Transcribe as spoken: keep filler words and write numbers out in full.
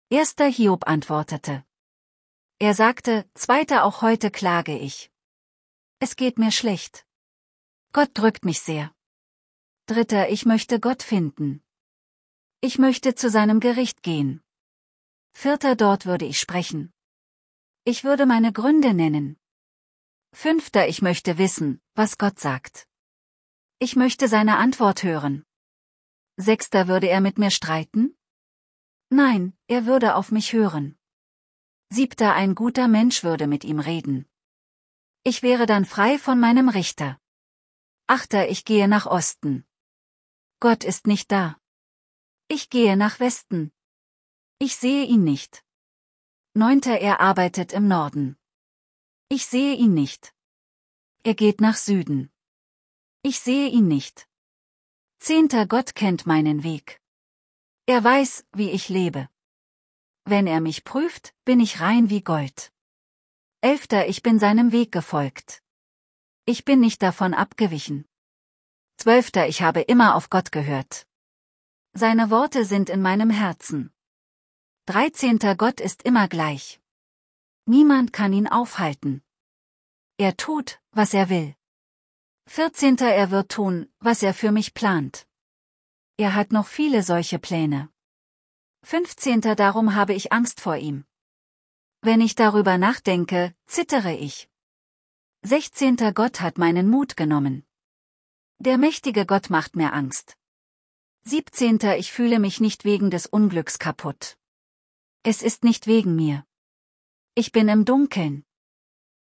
Erster Hiob antwortete. Er sagte, Zweiter auch heute klage ich. Es geht mir schlecht. Gott drückt mich sehr. Dritter, ich möchte Gott finden. Ich möchte zu seinem Gericht gehen. Vierter, dort würde ich sprechen. Ich würde meine Gründe nennen. Fünfter, ich möchte wissen, was Gott sagt. Ich möchte seine Antwort hören. Sechster, würde er mit mir streiten? Nein, er würde auf mich hören. Siebter, ein guter Mensch würde mit ihm reden. Ich wäre dann frei von meinem Richter. Achter, ich gehe nach Osten. Gott ist nicht da. Ich gehe nach Westen. Ich sehe ihn nicht. Neunter, er arbeitet im Norden. Ich sehe ihn nicht. Er geht nach Süden. Ich sehe ihn nicht. Zehnter, Gott kennt meinen Weg. Er weiß, wie ich lebe. Wenn er mich prüft, bin ich rein wie Gold. Elfter, ich bin seinem Weg gefolgt. Ich bin nicht davon abgewichen. Zwölfter, ich habe immer auf Gott gehört. Seine Worte sind in meinem Herzen. Dreizehnter, Gott ist immer gleich. Niemand kann ihn aufhalten. Er tut, was er will. Vierzehnter, er wird tun, was er für mich plant. Er hat noch viele solche Pläne. Fünfzehnter, darum habe ich Angst vor ihm. Wenn ich darüber nachdenke, zittere ich. Sechzehnter, Gott hat meinen Mut genommen. Der mächtige Gott macht mir Angst. Siebzehnter, ich fühle mich nicht wegen des Unglücks kaputt. Es ist nicht wegen mir. Ich bin im Dunkeln.